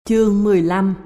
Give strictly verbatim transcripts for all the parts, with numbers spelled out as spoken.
Chương mười lăm.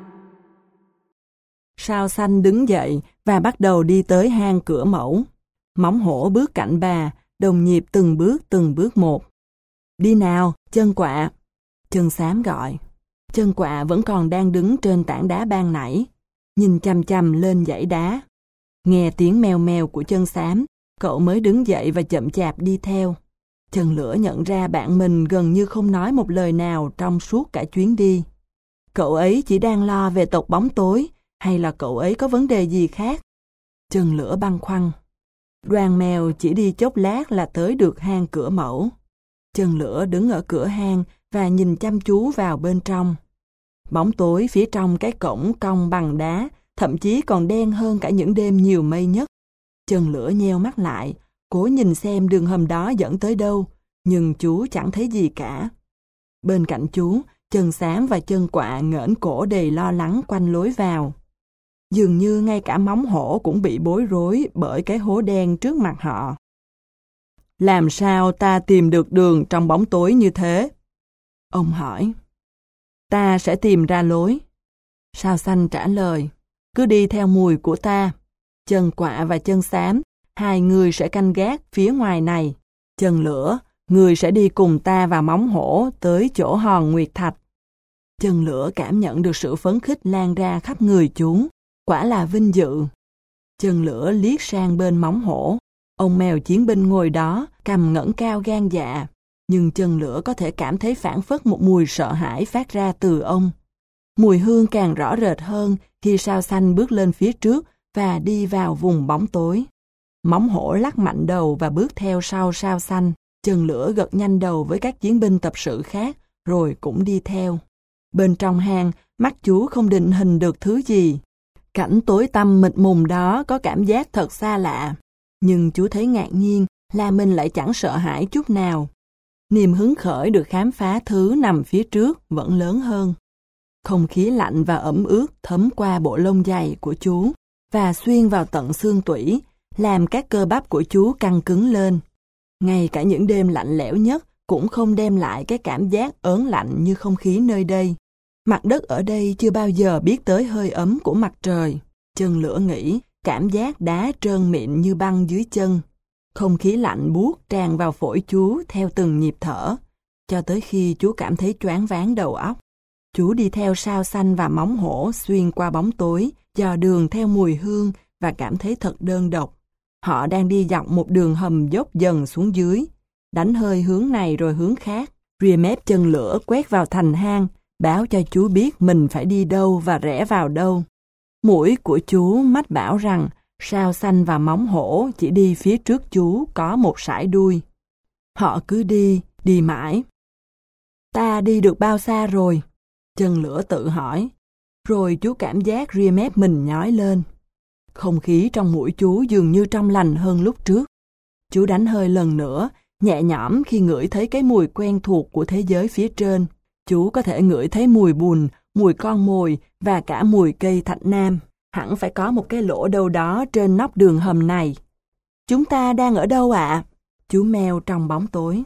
Sao Xanh đứng dậy và bắt đầu đi tới hang cửa mẫu. Móng hổ bước cạnh bà, đồng nhịp từng bước từng bước một. Đi nào, chân quạ. Chân xám gọi. Chân quạ vẫn còn đang đứng trên tảng đá ban nãy, nhìn chằm chằm lên dãy đá. Nghe tiếng meo meo của chân xám, cậu mới đứng dậy và chậm chạp đi theo. Chân lửa nhận ra bạn mình gần như không nói một lời nào trong suốt cả chuyến đi. Cậu ấy chỉ đang lo về tộc bóng tối, hay là cậu ấy có vấn đề gì khác? Chân lửa băn khoăn. Đoàn mèo chỉ đi chốc lát là tới được hang cửa mẫu. Chân lửa đứng ở cửa hang và nhìn chăm chú vào bên trong. Bóng tối phía trong cái cổng cong bằng đá, thậm chí còn đen hơn cả những đêm nhiều mây nhất. Chân lửa nheo mắt lại, cố nhìn xem đường hầm đó dẫn tới đâu, nhưng chú chẳng thấy gì cả. Bên cạnh chú, chân xám và chân quạ ngẩng cổ đầy lo lắng quanh lối vào. Dường như ngay cả móng hổ cũng bị bối rối bởi cái hố đen trước mặt họ. Làm sao ta tìm được đường trong bóng tối như thế? Ông hỏi. Ta sẽ tìm ra lối. Sao Xanh trả lời. Cứ đi theo mùi của ta. Chân quạ và chân xám, hai người sẽ canh gác phía ngoài này. Chân lửa, người sẽ đi cùng ta và móng hổ tới chỗ hòn Nguyệt Thạch. Chân lửa cảm nhận được sự phấn khích lan ra khắp người chú. Quả là vinh dự. Chân lửa liếc sang bên móng hổ. Ông mèo chiến binh ngồi đó, cằm ngẩng cao gan dạ. Nhưng chân lửa có thể cảm thấy phảng phất một mùi sợ hãi phát ra từ ông. Mùi hương càng rõ rệt hơn khi Sao Xanh bước lên phía trước và đi vào vùng bóng tối. Móng hổ lắc mạnh đầu và bước theo sau Sao Xanh. Chân lửa gật nhanh đầu với các chiến binh tập sự khác, rồi cũng đi theo. Bên trong hang, mắt chú không định hình được thứ gì. Cảnh tối tăm mịt mùng đó có cảm giác thật xa lạ. Nhưng chú thấy ngạc nhiên là mình lại chẳng sợ hãi chút nào. Niềm hứng khởi được khám phá thứ nằm phía trước vẫn lớn hơn. Không khí lạnh và ẩm ướt thấm qua bộ lông dày của chú và xuyên vào tận xương tủy, làm các cơ bắp của chú căng cứng lên. Ngay cả những đêm lạnh lẽo nhất cũng không đem lại cái cảm giác ớn lạnh như không khí nơi đây. Mặt đất ở đây chưa bao giờ biết tới hơi ấm của mặt trời. Chân lửa nghĩ, cảm giác đá trơn mịn như băng dưới chân. Không khí lạnh buốt tràn vào phổi chú theo từng nhịp thở, cho tới khi chú cảm thấy choáng váng đầu óc. Chú đi theo Sao Xanh và móng hổ xuyên qua bóng tối, dò đường theo mùi hương và cảm thấy thật đơn độc. Họ đang đi dọc một đường hầm dốc dần xuống dưới, đánh hơi hướng này rồi hướng khác. Rìa mép chân lửa quét vào thành hang, báo cho chú biết mình phải đi đâu và rẽ vào đâu. Mũi của chú mách bảo rằng Sao Xanh và móng hổ chỉ đi phía trước chú có một sải đuôi. Họ cứ đi, đi mãi. Ta đi được bao xa rồi? Chân lửa tự hỏi. Rồi chú cảm giác ria mép mình nhói lên. Không khí trong mũi chú dường như trong lành hơn lúc trước. Chú đánh hơi lần nữa, nhẹ nhõm khi ngửi thấy cái mùi quen thuộc của thế giới phía trên. Chú có thể ngửi thấy mùi bùn, mùi con mồi và cả mùi cây thạch nam. Hẳn phải có một cái lỗ đâu đó trên nóc đường hầm này. Chúng ta đang ở đâu ạ? Chú meo trong bóng tối.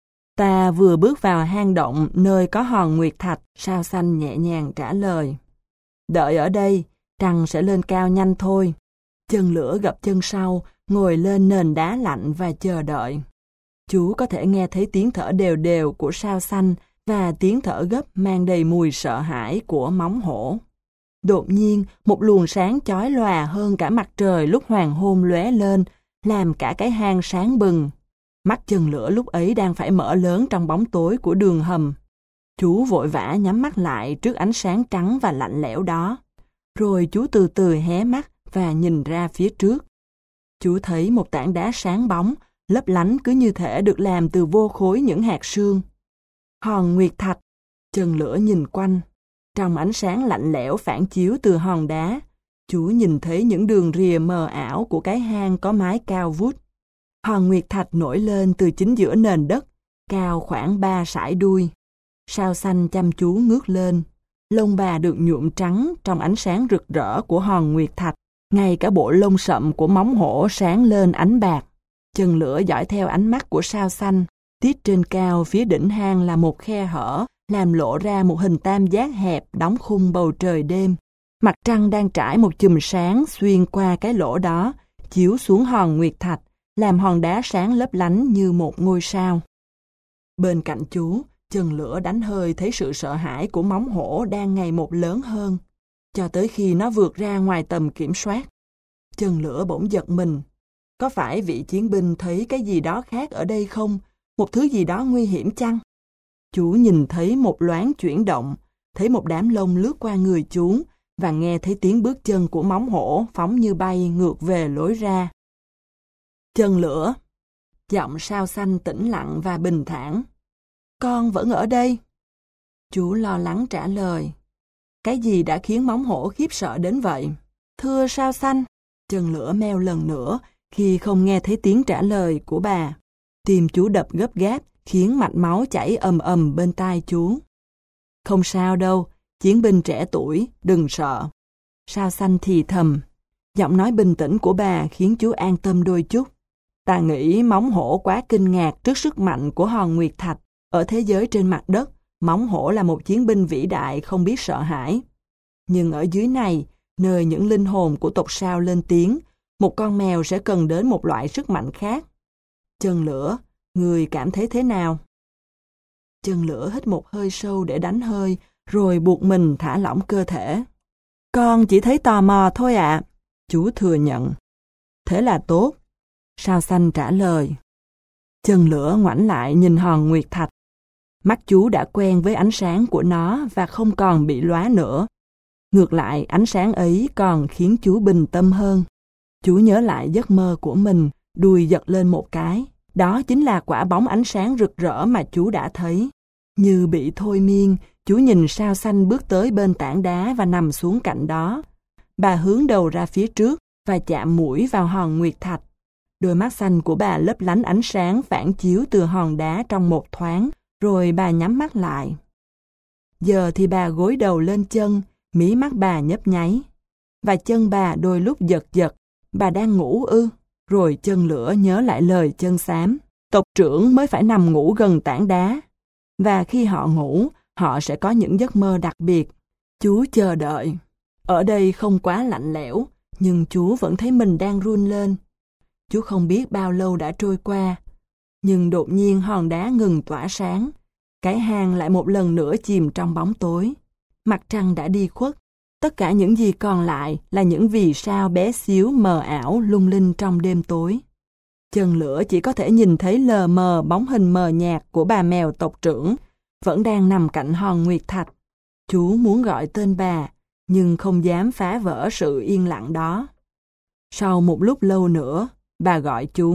Ta vừa bước vào hang động nơi có hòn Nguyệt Thạch, Sao Xanh nhẹ nhàng trả lời. Đợi ở đây, trăng sẽ lên cao nhanh thôi. Chân lửa gập chân sau, ngồi lên nền đá lạnh và chờ đợi. Chú có thể nghe thấy tiếng thở đều đều của Sao Xanh và tiếng thở gấp mang đầy mùi sợ hãi của móng hổ. Đột nhiên, một luồng sáng chói lòa hơn cả mặt trời lúc hoàng hôn lóe lên, làm cả cái hang sáng bừng. Mắt chân lửa lúc ấy đang phải mở lớn trong bóng tối của đường hầm. Chú vội vã nhắm mắt lại trước ánh sáng trắng và lạnh lẽo đó. Rồi chú từ từ hé mắt và nhìn ra phía trước. Chú thấy một tảng đá sáng bóng, lấp lánh cứ như thể được làm từ vô khối những hạt sương. Hòn Nguyệt Thạch. Chân lửa nhìn quanh. Trong ánh sáng lạnh lẽo phản chiếu từ hòn đá, chú nhìn thấy những đường rìa mờ ảo của cái hang có mái cao vút. Hòn Nguyệt Thạch nổi lên từ chính giữa nền đất, cao khoảng ba sải đuôi. Sao Xanh chăm chú ngước lên. Lông bà được nhuộm trắng trong ánh sáng rực rỡ của hòn Nguyệt Thạch. Ngay cả bộ lông sậm của móng hổ sáng lên ánh bạc. Chân lửa dõi theo ánh mắt của Sao Xanh. Tiết trên cao phía đỉnh hang là một khe hở, làm lộ ra một hình tam giác hẹp đóng khung bầu trời đêm. Mặt trăng đang trải một chùm sáng xuyên qua cái lỗ đó, chiếu xuống hòn nguyệt thạch, làm hòn đá sáng lấp lánh như một ngôi sao. Bên cạnh chú, chân lửa đánh hơi thấy sự sợ hãi của móng hổ đang ngày một lớn hơn, cho tới khi nó vượt ra ngoài tầm kiểm soát. Chân lửa bỗng giật mình. Có phải vị chiến binh thấy cái gì đó khác ở đây không? Một thứ gì đó nguy hiểm chăng? Chú nhìn thấy một loáng chuyển động, thấy một đám lông lướt qua người chú, và nghe thấy tiếng bước chân của móng hổ phóng như bay ngược về lối ra. Chân lửa. Giọng sao xanh tĩnh lặng và bình thản. Con vẫn ở đây. Chú lo lắng trả lời. Cái gì đã khiến móng hổ khiếp sợ đến vậy? Thưa sao xanh. Chân lửa meo lần nữa khi không nghe thấy tiếng trả lời của bà. Tim chú đập gấp gáp khiến mạch máu chảy ầm ầm bên tai chú. Không sao đâu, chiến binh trẻ tuổi, đừng sợ. Sao xanh thì thầm. Giọng nói bình tĩnh của bà khiến chú an tâm đôi chút. Ta nghĩ móng hổ quá kinh ngạc trước sức mạnh của hòn nguyệt thạch. Ở thế giới trên mặt đất, móng hổ là một chiến binh vĩ đại không biết sợ hãi. Nhưng ở dưới này, nơi những linh hồn của tộc sao lên tiếng, một con mèo sẽ cần đến một loại sức mạnh khác. Chân lửa, người cảm thấy thế nào? Chân lửa hít một hơi sâu để đánh hơi, rồi buộc mình thả lỏng cơ thể. Con chỉ thấy tò mò thôi ạ. Chú thừa nhận. Thế là tốt. Sao xanh trả lời. Chân lửa ngoảnh lại nhìn hòn nguyệt thạch. Mắt chú đã quen với ánh sáng của nó và không còn bị lóa nữa. Ngược lại, ánh sáng ấy còn khiến chú bình tâm hơn. Chú nhớ lại giấc mơ của mình, đùi giật lên một cái. Đó chính là quả bóng ánh sáng rực rỡ mà chú đã thấy. Như bị thôi miên, chú nhìn sao xanh bước tới bên tảng đá và nằm xuống cạnh đó. Bà hướng đầu ra phía trước và chạm mũi vào hòn nguyệt thạch. Đôi mắt xanh của bà lấp lánh ánh sáng phản chiếu từ hòn đá trong một thoáng, rồi bà nhắm mắt lại. Giờ thì bà gối đầu lên chân, mí mắt bà nhấp nháy. Và chân bà đôi lúc giật giật, bà đang ngủ ư? Rồi chân lửa nhớ lại lời chân xám. Tộc trưởng mới phải nằm ngủ gần tảng đá. Và khi họ ngủ, họ sẽ có những giấc mơ đặc biệt. Chú chờ đợi. Ở đây không quá lạnh lẽo, nhưng chú vẫn thấy mình đang run lên. Chú không biết bao lâu đã trôi qua. Nhưng đột nhiên hòn đá ngừng tỏa sáng. Cái hang lại một lần nữa chìm trong bóng tối. Mặt trăng đã đi khuất. Tất cả những gì còn lại là những vì sao bé xíu mờ ảo lung linh trong đêm tối. Chân lửa chỉ có thể nhìn thấy lờ mờ bóng hình mờ nhạt của bà mèo tộc trưởng, vẫn đang nằm cạnh hòn nguyệt thạch. Chú muốn gọi tên bà, nhưng không dám phá vỡ sự yên lặng đó. Sau một lúc lâu nữa, bà gọi chú.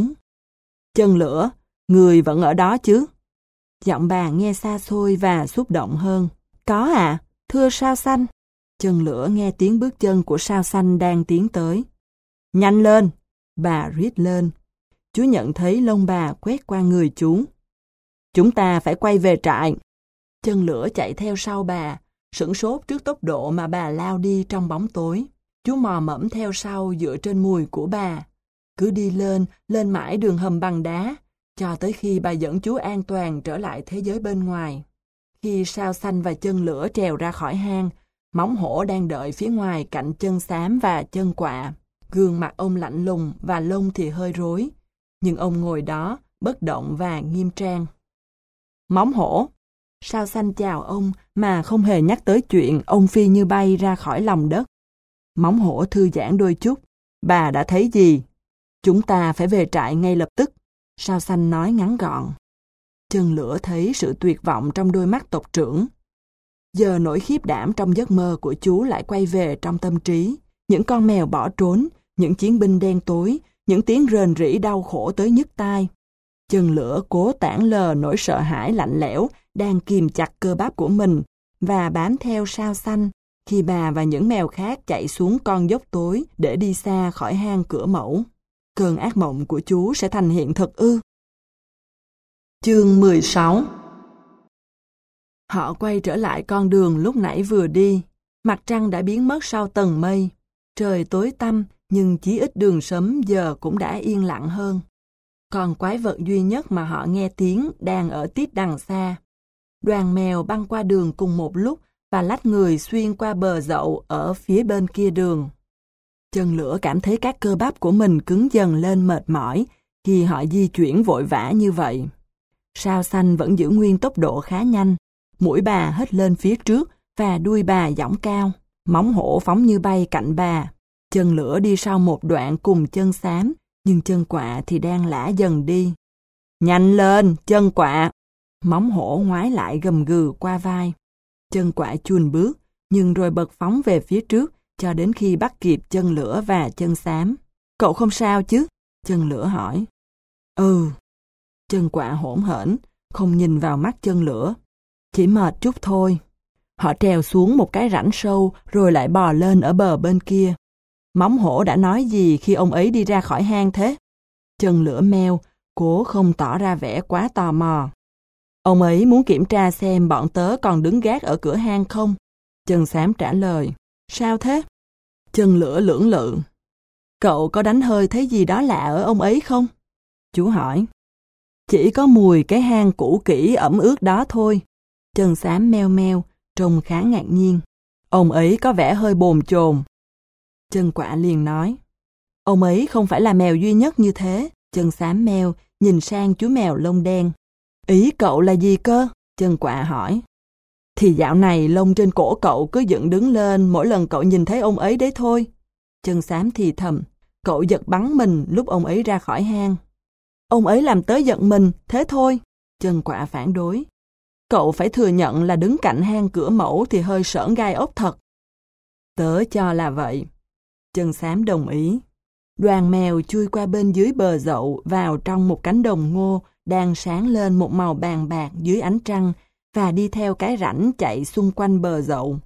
Chân lửa, người vẫn ở đó chứ? Giọng bà nghe xa xôi và xúc động hơn. Có à, thưa sao xanh. Chân lửa nghe tiếng bước chân của sao xanh đang tiến tới. Nhanh lên, bà rít lên. Chú nhận thấy lông bà quét qua người chú. Chúng ta phải quay về trại. Chân lửa chạy theo sau bà, sửng sốt trước tốc độ mà bà lao đi trong bóng tối. Chú mò mẫm theo sau dựa trên mùi của bà. Cứ đi lên, lên mãi đường hầm bằng đá, cho tới khi bà dẫn chú an toàn trở lại thế giới bên ngoài. Khi sao xanh và chân lửa trèo ra khỏi hang, móng hổ đang đợi phía ngoài cạnh chân xám và chân quạ. Gương mặt ông lạnh lùng và lông thì hơi rối. Nhưng ông ngồi đó, bất động và nghiêm trang. Móng hổ. Sao xanh chào ông mà không hề nhắc tới chuyện ông phi như bay ra khỏi lòng đất. Móng hổ thư giãn đôi chút. Bà đã thấy gì? Chúng ta phải về trại ngay lập tức. Sao xanh nói ngắn gọn. Chân lửa thấy sự tuyệt vọng trong đôi mắt tộc trưởng. Giờ nỗi khiếp đảm trong giấc mơ của chú lại quay về trong tâm trí. Những con mèo bỏ trốn, những chiến binh đen tối, những tiếng rền rĩ đau khổ tới nhức tai. Chân lửa cố tản lờ nỗi sợ hãi lạnh lẽo đang kìm chặt cơ bắp của mình và bám theo sao xanh khi bà và những mèo khác chạy xuống con dốc tối để đi xa khỏi hang cửa mẫu. Cơn ác mộng của chú sẽ thành hiện thực ư? Chương mười sáu. Họ quay trở lại con đường lúc nãy vừa đi. Mặt trăng đã biến mất sau tầng mây. Trời tối tăm, nhưng chí ít đường sấm giờ cũng đã yên lặng hơn. Còn quái vật duy nhất mà họ nghe tiếng đang ở tít đằng xa. Đoàn mèo băng qua đường cùng một lúc và lách người xuyên qua bờ dậu ở phía bên kia đường. Chân lửa cảm thấy các cơ bắp của mình cứng dần lên mệt mỏi khi họ di chuyển vội vã như vậy. Sao Xanh vẫn giữ nguyên tốc độ khá nhanh, mũi bà hất lên phía trước và đuôi bà dõng cao, móng hổ phóng như bay cạnh bà. Chân lửa đi sau một đoạn cùng chân xám, nhưng chân quạ thì đang lả dần đi. Nhanh lên, chân quạ! Móng hổ ngoái lại gầm gừ qua vai. Chân quạ chùn bước, nhưng rồi bật phóng về phía trước, cho đến khi bắt kịp chân lửa và chân xám. Cậu không sao chứ? Chân lửa hỏi. Ừ. Chân quạ hỗn hển, không nhìn vào mắt chân lửa. Chỉ mệt chút thôi. Họ trèo xuống một cái rãnh sâu rồi lại bò lên ở bờ bên kia. Móng hổ đã nói gì khi ông ấy đi ra khỏi hang thế? Chân lửa meo, cố không tỏ ra vẻ quá tò mò. Ông ấy muốn kiểm tra xem bọn tớ còn đứng gác ở cửa hang không? Chân xám trả lời. Sao thế? Chân lửa lưỡng lự. Cậu có đánh hơi thấy gì đó lạ ở ông ấy không? Chú hỏi. Chỉ có mùi cái hang cũ kỹ ẩm ướt đó thôi. Chân xám meo meo, trông khá ngạc nhiên. Ông ấy có vẻ hơi bồn chồn. Chân quạ liền nói. Ông ấy không phải là mèo duy nhất như thế. Chân xám meo, nhìn sang chú mèo lông đen. Ý cậu là gì cơ? Chân quạ hỏi. Thì dạo này lông trên cổ cậu cứ dựng đứng lên mỗi lần cậu nhìn thấy ông ấy đấy thôi. Chân xám thì thầm. Cậu giật bắn mình lúc ông ấy ra khỏi hang. Ông ấy làm tớ giận mình, thế thôi. Chân quạ phản đối. Cậu phải thừa nhận là đứng cạnh hang cửa mẫu thì hơi sởn gai ốc thật. Tớ cho là vậy. Chân xám đồng ý. Đoàn mèo chui qua bên dưới bờ dậu vào trong một cánh đồng ngô đang sáng lên một màu vàng bạc dưới ánh trăng và đi theo cái rãnh chạy xung quanh bờ dậu.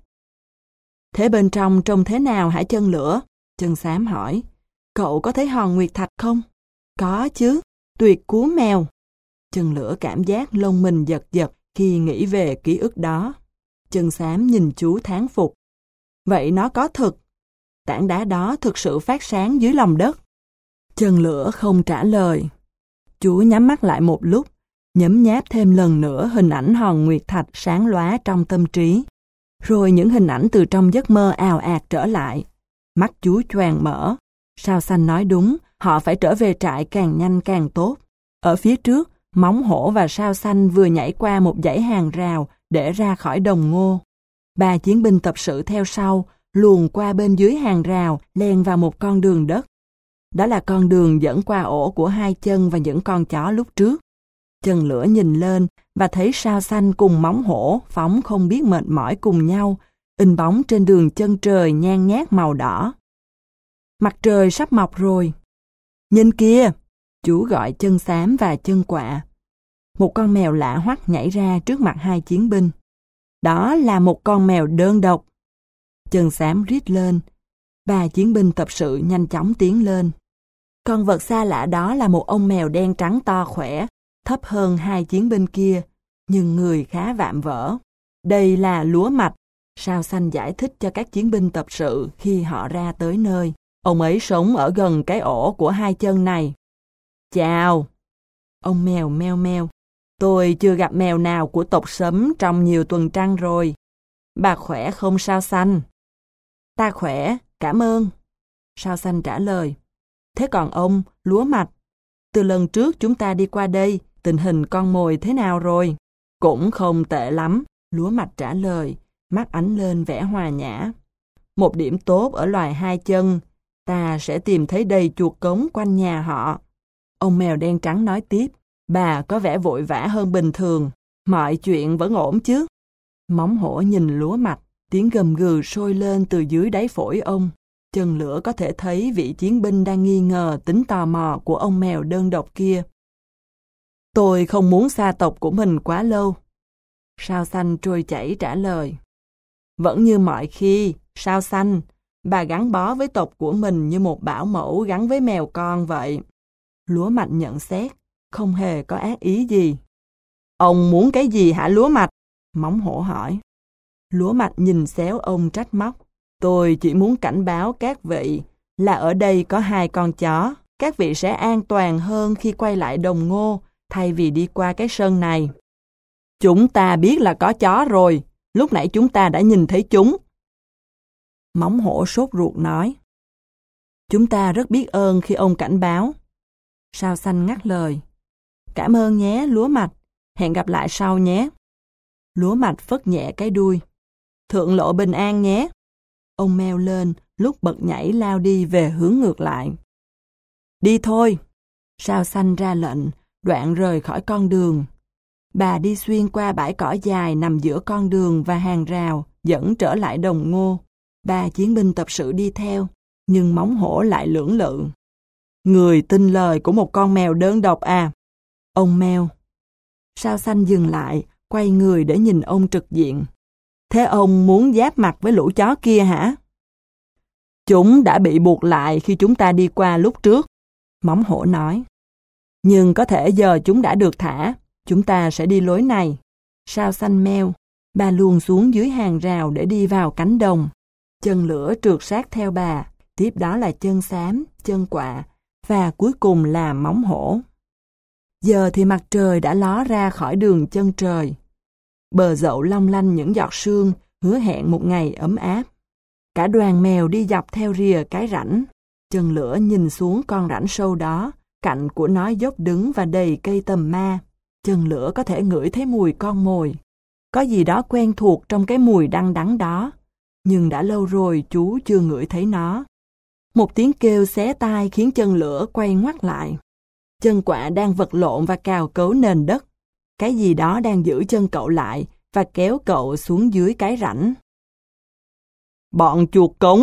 Thế bên trong trông thế nào hả chân lửa? Chân xám hỏi. Cậu có thấy hòn nguyệt thạch không? Có chứ, tuyệt cú mèo. Chân lửa cảm giác lông mình giật giật khi nghĩ về ký ức đó. Chân xám nhìn chú thán phục. Vậy nó có thực. Tảng đá đó thực sự phát sáng dưới lòng đất. Chân lửa không trả lời. Chú nhắm mắt lại một lúc, nhấm nháp thêm lần nữa hình ảnh hòn nguyệt thạch sáng lóa trong tâm trí. Rồi những hình ảnh từ trong giấc mơ ào ạt trở lại. Mắt chú choàng mở. Sao Xanh nói đúng, họ phải trở về trại càng nhanh càng tốt. Ở phía trước, Móng Hổ và Sao Xanh vừa nhảy qua một dãy hàng rào để ra khỏi đồng ngô. Ba chiến binh tập sự theo sau, luồn qua bên dưới hàng rào, len vào một con đường đất. Đó là con đường dẫn qua ổ của Hai Chân và những con chó lúc trước. Chân lửa nhìn lên và thấy Sao Xanh cùng Móng Hổ phóng không biết mệt mỏi cùng nhau, in bóng trên đường chân trời nhan nhát màu đỏ. Mặt trời sắp mọc rồi. Nhìn kia! Chú gọi Chân Xám và Chân Quạ. Một con mèo lạ hoắc nhảy ra trước mặt hai chiến binh. Đó là một con mèo đơn độc. Chân Xám rít lên. Ba chiến binh tập sự nhanh chóng tiến lên. Con vật xa lạ đó là một ông mèo đen trắng to khỏe, thấp hơn hai chiến binh kia, nhưng người khá vạm vỡ. Đây là lúa mạch, Sao Xanh giải thích cho các chiến binh tập sự khi họ ra tới nơi. Ông ấy sống ở gần cái ổ của Hai Chân này. Chào! Ông mèo meo meo. Tôi chưa gặp mèo nào của tộc Sấm trong nhiều tuần trăng rồi. Bà khỏe không Sao Xanh? Ta khỏe, cảm ơn. Sao Xanh trả lời. Thế còn ông, lúa mạch? Từ lần trước chúng ta đi qua đây, tình hình con mồi thế nào rồi? Cũng không tệ lắm, lúa mạch trả lời, mắt ánh lên vẻ hòa nhã. Một điểm tốt ở loài Hai Chân, ta sẽ tìm thấy đầy chuột cống quanh nhà họ. Ông mèo đen trắng nói tiếp, bà có vẻ vội vã hơn bình thường, mọi chuyện vẫn ổn chứ? Móng Hổ nhìn lúa mạch, tiếng gầm gừ sôi lên từ dưới đáy phổi ông. Chân lửa có thể thấy vị chiến binh đang nghi ngờ tính tò mò của ông mèo đơn độc kia. Tôi không muốn xa tộc của mình quá lâu. Sao Xanh trôi chảy trả lời. Vẫn như mọi khi, Sao Xanh, bà gắn bó với tộc của mình như một bảo mẫu gắn với mèo con vậy. Lúa mạch nhận xét, không hề có ác ý gì. Ông muốn cái gì hả lúa mạch? Móng Hổ hỏi. Lúa mạch nhìn xéo ông trách móc. Tôi chỉ muốn cảnh báo các vị là ở đây có hai con chó. Các vị sẽ an toàn hơn khi quay lại đồng ngô thay vì đi qua cái sân này. Chúng ta biết là có chó rồi, lúc nãy chúng ta đã nhìn thấy chúng. Móng hổ sốt ruột nói. Chúng ta rất biết ơn khi ông cảnh báo. Sao Xanh ngắt lời. Cảm ơn nhé, lúa mạch. Hẹn gặp lại sau nhé. Lúa mạch phất nhẹ cái đuôi. Thượng lộ bình an nhé. Ông meo lên, lúc bật nhảy lao đi về hướng ngược lại. Đi thôi. Sao Xanh ra lệnh, đoạn rời khỏi con đường. Bà đi xuyên qua bãi cỏ dài nằm giữa con đường và hàng rào, dẫn trở lại đồng ngô. Ba chiến binh tập sự đi theo, nhưng móng hổ lại lưỡng lự. Người tin lời của một con mèo đơn độc à? Ông meo. Sao Xanh dừng lại, quay người để nhìn ông trực diện. Thế ông muốn giáp mặt với lũ chó kia hả? Chúng đã bị buộc lại khi chúng ta đi qua lúc trước, móng hổ nói. Nhưng có thể giờ chúng đã được thả, chúng ta sẽ đi lối này. Sao Xanh meo, bà luồn xuống dưới hàng rào để đi vào cánh đồng. Chân lửa trượt sát theo bà, tiếp đó là chân xám, chân quạ, và cuối cùng là móng hổ. Giờ thì mặt trời đã ló ra khỏi đường chân trời. Bờ dậu long lanh những giọt sương, hứa hẹn một ngày ấm áp. Cả đoàn mèo đi dọc theo rìa cái rãnh. Chân lửa nhìn xuống con rãnh sâu đó, cạnh của nó dốc đứng và đầy cây tầm ma. Chân lửa có thể ngửi thấy mùi con mồi. Có gì đó quen thuộc trong cái mùi đắng đắng đó. Nhưng đã lâu rồi chú chưa ngửi thấy nó. Một tiếng kêu xé tai khiến chân lửa quay ngoắt lại. Chân quạ đang vật lộn và cào cấu nền đất. Cái gì đó đang giữ chân cậu lại và kéo cậu xuống dưới cái rãnh. Bọn chuột cống!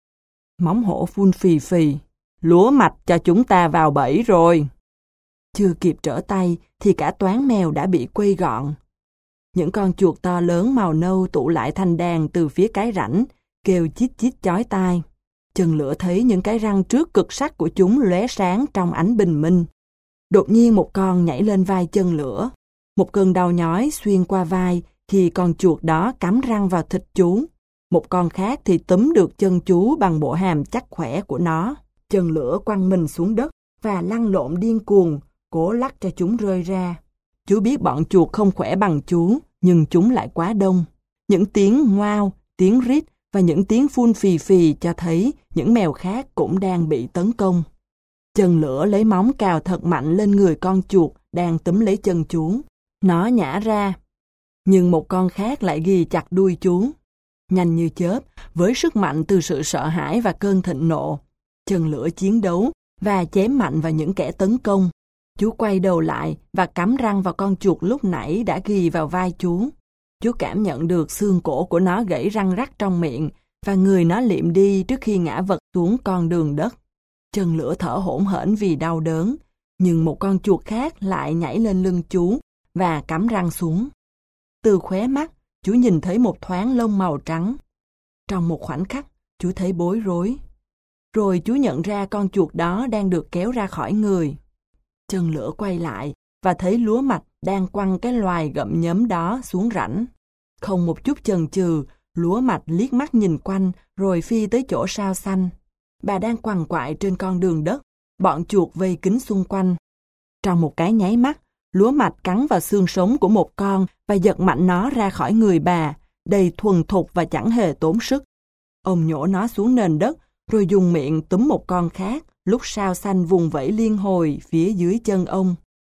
Móng hổ phun phì phì. Lúa mạch cho chúng ta vào bẫy rồi. Chưa kịp trở tay thì cả toán mèo đã bị quây gọn. Những con chuột to lớn màu nâu tụ lại thành đàn từ phía cái rãnh, kêu chít chít chói tai. Chân lửa thấy những cái răng trước cực sắc của chúng lóe sáng trong ánh bình minh. Đột nhiên một con nhảy lên vai chân lửa. Một cơn đau nhói xuyên qua vai khi con chuột đó cắm răng vào thịt chú. Một con khác thì túm được chân chú bằng bộ hàm chắc khỏe của nó. Chân lửa quăng mình xuống đất và lăn lộn điên cuồng, cố lắc cho chúng rơi ra. Chú biết bọn chuột không khỏe bằng chú, nhưng chúng lại quá đông. Những tiếng ngoao, tiếng rít và những tiếng phun phì phì cho thấy những mèo khác cũng đang bị tấn công. Chân lửa lấy móng cào thật mạnh lên người con chuột đang túm lấy chân chú. Nó nhả ra, nhưng một con khác lại ghì chặt đuôi chú. Nhanh như chớp, với sức mạnh từ sự sợ hãi và cơn thịnh nộ, chân lửa chiến đấu và chém mạnh vào những kẻ tấn công. Chú quay đầu lại và cắm răng vào con chuột lúc nãy đã ghì vào vai chú. Chú cảm nhận được xương cổ của nó gãy răng rắc trong miệng và người nó liệm đi trước khi ngã vật xuống con đường đất. Chân lửa thở hổn hển vì đau đớn, nhưng một con chuột khác lại nhảy lên lưng chú và cắm răng xuống. Từ khóe mắt, chú nhìn thấy một thoáng lông màu trắng. Trong một khoảnh khắc, chú thấy bối rối. Rồi chú nhận ra con chuột đó đang được kéo ra khỏi người. Chân lửa quay lại và thấy lúa mạch đang quăng cái loài gặm nhấm đó xuống rãnh. Không một chút chần chừ, lúa mạch liếc mắt nhìn quanh rồi phi tới chỗ Sao Xanh. Bà đang quằn quại trên con đường đất, bọn chuột vây kín xung quanh. Trong một cái nháy mắt, lúa mạch cắn vào xương sống của một con và giật mạnh nó ra khỏi người bà, đầy thuần thục và chẳng hề tốn sức. Ông nhổ nó xuống nền đất, rồi dùng miệng túm một con khác, lúc Sao Xanh vùng vẫy liên hồi phía dưới chân ông.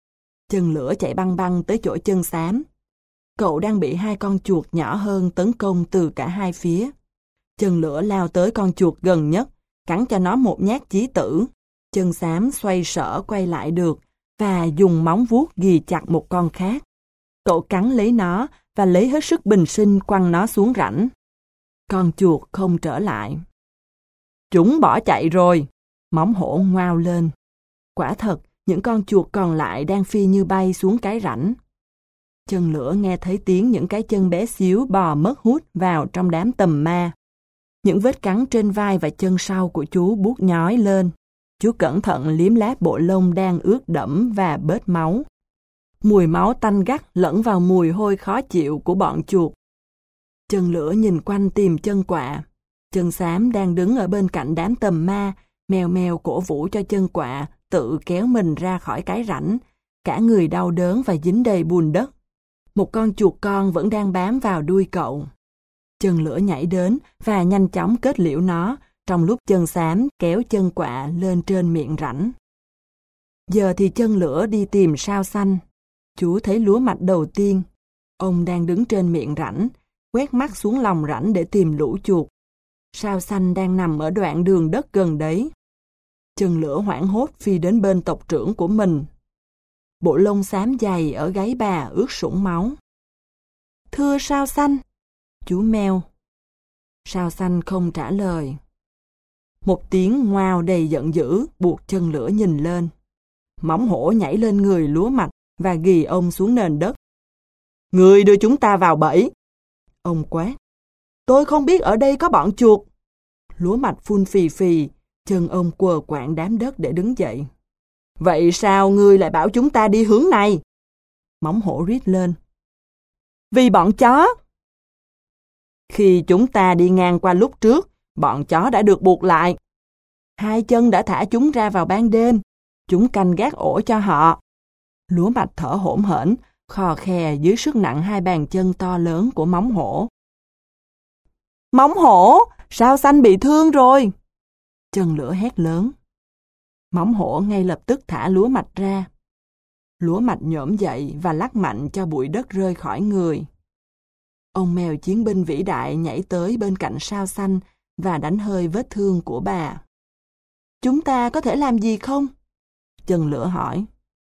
Chân lửa chạy băng băng tới chỗ chân xám. Cậu đang bị hai con chuột nhỏ hơn tấn công từ cả hai phía. Chân lửa lao tới con chuột gần nhất, cắn cho nó một nhát chí tử. Chân xám xoay sở quay lại được và dùng móng vuốt ghì chặt một con khác. Cậu cắn lấy nó và lấy hết sức bình sinh quăng nó xuống rãnh. Con chuột không trở lại. Chúng bỏ chạy rồi, móng hổ ngoao lên. Quả thật, những con chuột còn lại đang phi như bay xuống cái rãnh. Chân lửa nghe thấy tiếng những cái chân bé xíu bò mất hút vào trong đám tầm ma. Những vết cắn trên vai và chân sau của chú buốt nhói lên. Chú cẩn thận liếm láp bộ lông đang ướt đẫm và bết máu. Mùi máu tanh gắt lẫn vào mùi hôi khó chịu của bọn chuột. Chân lửa nhìn quanh tìm chân quạ. Chân xám đang đứng ở bên cạnh đám tầm ma, mèo mèo cổ vũ cho chân quạ tự kéo mình ra khỏi cái rãnh, cả người đau đớn và dính đầy bùn đất. một con chuột con vẫn đang bám vào đuôi cậu. Chân lửa nhảy đến và nhanh chóng kết liễu nó, trong lúc chân xám kéo chân quạ lên trên miệng rãnh. Giờ thì chân lửa đi tìm sao xanh. Chú thấy lúa mạch đầu tiên. Ông đang đứng trên miệng rãnh, quét mắt xuống lòng rãnh để tìm lũ chuột. Sao xanh đang nằm ở đoạn đường đất gần đấy. Chân lửa hoảng hốt phi đến bên tộc trưởng của mình. Bộ lông xám dày ở gáy bà ướt sũng máu. Thưa sao xanh, chú meo. Sao xanh không trả lời. Một tiếng ngoao đầy giận dữ buộc chân lửa nhìn lên. Móng hổ nhảy lên người lúa mạch và ghì ông xuống nền đất. Người đưa chúng ta vào bẫy. Ông quát. Tôi không biết ở đây có bọn chuột. Lúa mạch phun phì phì, chân ông quờ quạng đám đất để đứng dậy. Vậy sao ngươi lại bảo chúng ta đi hướng này? Móng hổ rít lên. Vì bọn chó. Khi chúng ta đi ngang qua lúc trước, bọn chó đã được buộc lại. Hai chân đã thả chúng ra vào ban đêm. Chúng canh gác ổ cho họ. Lúa mạch thở hổn hển, khò khè dưới sức nặng hai bàn chân to lớn của móng hổ. Móng hổ, sao xanh bị thương rồi? Chân lửa hét lớn. Móng hổ ngay lập tức thả lúa mạch ra. Lúa mạch nhổm dậy và lắc mạnh cho bụi đất rơi khỏi người. Ông mèo chiến binh vĩ đại nhảy tới bên cạnh sao xanh và đánh hơi vết thương của bà. Chúng ta có thể làm gì không? Chân lửa hỏi.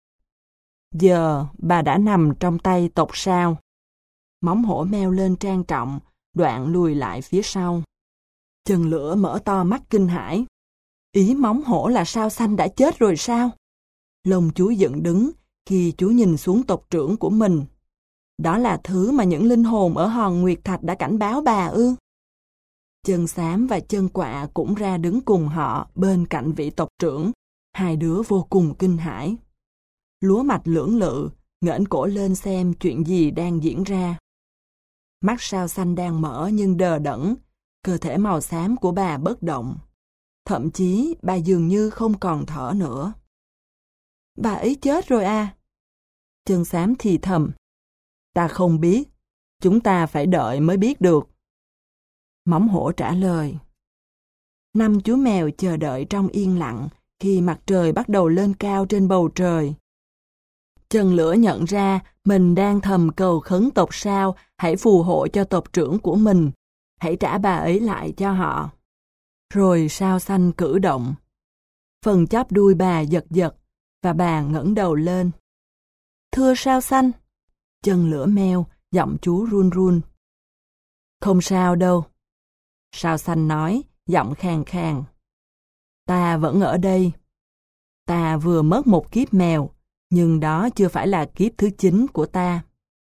Giờ bà đã nằm trong tay tộc sao. Móng hổ meo lên trang trọng, đoạn lùi lại phía sau. Chân lửa mở to mắt kinh hãi. Ý móng hổ là sao xanh đã chết rồi sao? Lông chú dựng đứng khi chú nhìn xuống tộc trưởng của mình. Đó là thứ mà những linh hồn ở hòn Nguyệt Thạch đã cảnh báo bà ư? Chân xám và chân quạ cũng ra đứng cùng họ bên cạnh vị tộc trưởng. Hai đứa vô cùng kinh hãi. Lúa mạch lưỡng lự, ngẩng cổ lên xem chuyện gì đang diễn ra. Mắt sao xanh đang mở nhưng đờ đẫn, cơ thể màu xám của bà bất động. Thậm chí bà dường như không còn thở nữa. Bà ấy chết rồi à? Chân xám thì thầm. Ta không biết, chúng ta phải đợi mới biết được. Móng hổ trả lời. Năm chú mèo chờ đợi trong yên lặng khi mặt trời bắt đầu lên cao trên bầu trời. Chân lửa nhận ra mình đang thầm cầu khấn tộc sao hãy phù hộ cho tộc trưởng của mình, hãy trả bà ấy lại cho họ. Rồi sao xanh cử động. Phần chóp đuôi bà giật giật và bà ngẩng đầu lên. Thưa sao xanh. Chân lửa meo, giọng chú run run. Không sao đâu. Sao xanh nói, giọng khàn khàn. Ta vẫn ở đây. Ta vừa mất một kiếp mèo, nhưng đó chưa phải là kiếp thứ chín của ta.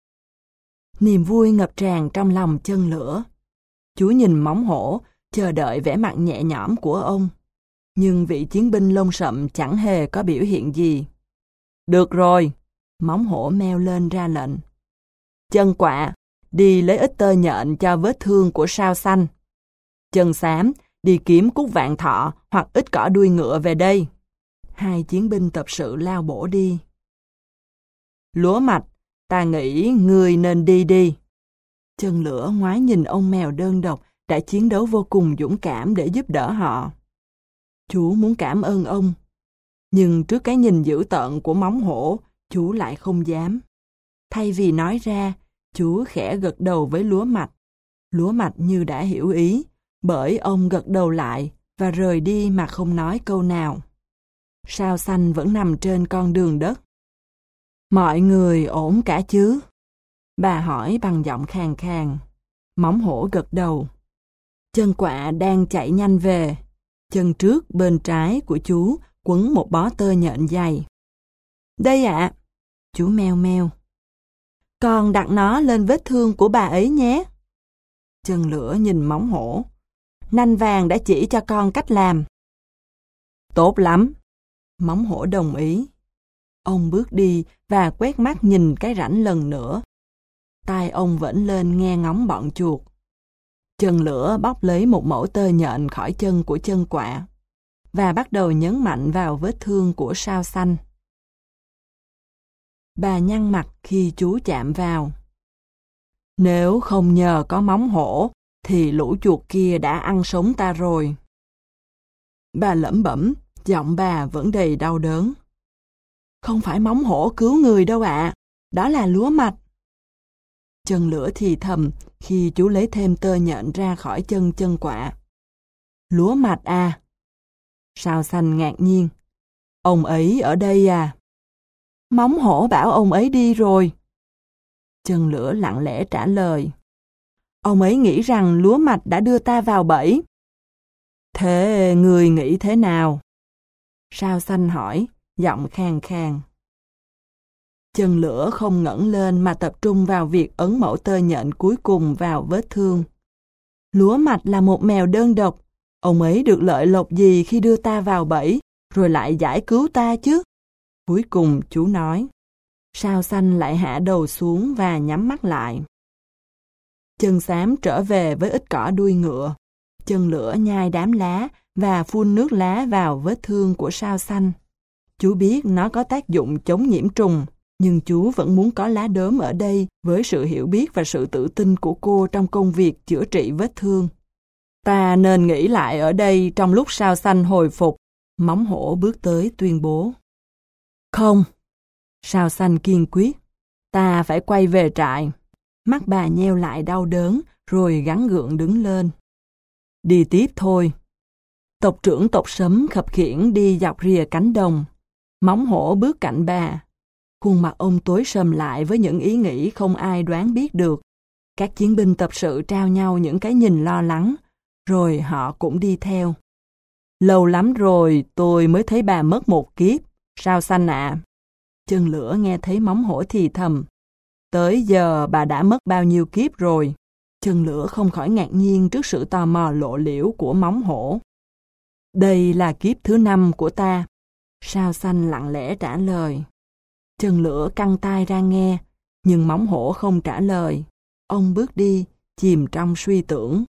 Niềm vui ngập tràn trong lòng chân lửa. Chú nhìn móng hổ, chờ đợi vẻ mặt nhẹ nhõm của ông. Nhưng vị chiến binh lông sậm chẳng hề có biểu hiện gì. Được rồi, móng hổ meo lên ra lệnh. Chân quạ, đi lấy ít tơ nhện cho vết thương của sao xanh. Chân xám, đi kiếm cúc vạn thọ hoặc ít cỏ đuôi ngựa về đây. Hai chiến binh tập sự lao bổ đi. Lúa mạch, ta nghĩ ngươi nên đi đi. Chân lửa ngoái nhìn ông mèo đơn độc đã chiến đấu vô cùng dũng cảm để giúp đỡ họ. Chú muốn cảm ơn ông. Nhưng trước cái nhìn dữ tợn của móng hổ, chú lại không dám. Thay vì nói ra, chú khẽ gật đầu với lúa mạch. Lúa mạch như đã hiểu ý, bởi ông gật đầu lại và rời đi mà không nói câu nào. Sao xanh vẫn nằm trên con đường đất. Mọi người ổn cả chứ? Bà hỏi bằng giọng khàn khàn. Móng hổ gật đầu. Chân quạ đang chạy nhanh về. Chân trước bên trái của chú quấn một bó tơ nhện dày. Đây ạ. À, chú meo meo. Con đặt nó lên vết thương của bà ấy nhé. Chân lửa nhìn móng hổ. Nanh vàng đã chỉ cho con cách làm. Tốt lắm. Móng hổ đồng ý. Ông bước đi và quét mắt nhìn cái rãnh lần nữa. Tai ông vẫn lên nghe ngóng bọn chuột. Chân lửa bóc lấy một mẩu tơ nhện khỏi chân của chân quạ và bắt đầu nhấn mạnh vào vết thương của sao xanh. Bà nhăn mặt khi chú chạm vào. Nếu không nhờ có móng hổ, thì lũ chuột kia đã ăn sống ta rồi. Bà lẩm bẩm, giọng bà vẫn đầy đau đớn. Không phải móng hổ cứu người đâu ạ, đó là lúa mạch. Chân lửa thì thầm khi chú lấy thêm tơ nhện ra khỏi chân chân quạ. Lúa mạch à? Sao Xanh ngạc nhiên. Ông ấy ở đây à? Móng hổ bảo ông ấy đi rồi. Chân lửa lặng lẽ trả lời. Ông ấy nghĩ rằng lúa mạch đã đưa ta vào bẫy. Thế người nghĩ thế nào? Sao Xanh hỏi, giọng khàn khàn. Chân lửa không ngẩng lên mà tập trung vào việc ấn mẫu tơ nhện cuối cùng vào vết thương. Lúa mạch là một mèo đơn độc. Ông ấy được lợi lộc gì khi đưa ta vào bẫy, rồi lại giải cứu ta chứ? Cuối cùng chú nói. Sao Xanh lại hạ đầu xuống và nhắm mắt lại. Chân xám trở về với ít cỏ đuôi ngựa. Chân lửa nhai đám lá và phun nước lá vào vết thương của Sao Xanh. Chú biết nó có tác dụng chống nhiễm trùng, nhưng chú vẫn muốn có lá đốm ở đây với sự hiểu biết và sự tự tin của cô trong công việc chữa trị vết thương. Ta nên nghỉ lại ở đây trong lúc Sao Xanh hồi phục. Móng hổ bước tới tuyên bố. Không. Sao Xanh kiên quyết. Ta phải quay về trại. Mắt bà nheo lại đau đớn, rồi gắng gượng đứng lên. Đi tiếp thôi. Tộc trưởng tộc Sấm khập khiễng đi dọc rìa cánh đồng. Móng hổ bước cạnh bà. Khuôn mặt ông tối sầm lại với những ý nghĩ không ai đoán biết được. Các chiến binh tập sự trao nhau những cái nhìn lo lắng, rồi họ cũng đi theo. Lâu lắm rồi tôi mới thấy bà mất một kiếp. Sao Xanh ạ? Chân lửa nghe thấy móng hổ thì thầm. Tới giờ bà đã mất bao nhiêu kiếp rồi? Chân lửa không khỏi ngạc nhiên trước sự tò mò lộ liễu của móng hổ. Đây là kiếp thứ năm của ta. Sao Xanh lặng lẽ trả lời. Chân lửa căng tai ra nghe, nhưng móng hổ không trả lời. Ông bước đi, chìm trong suy tưởng.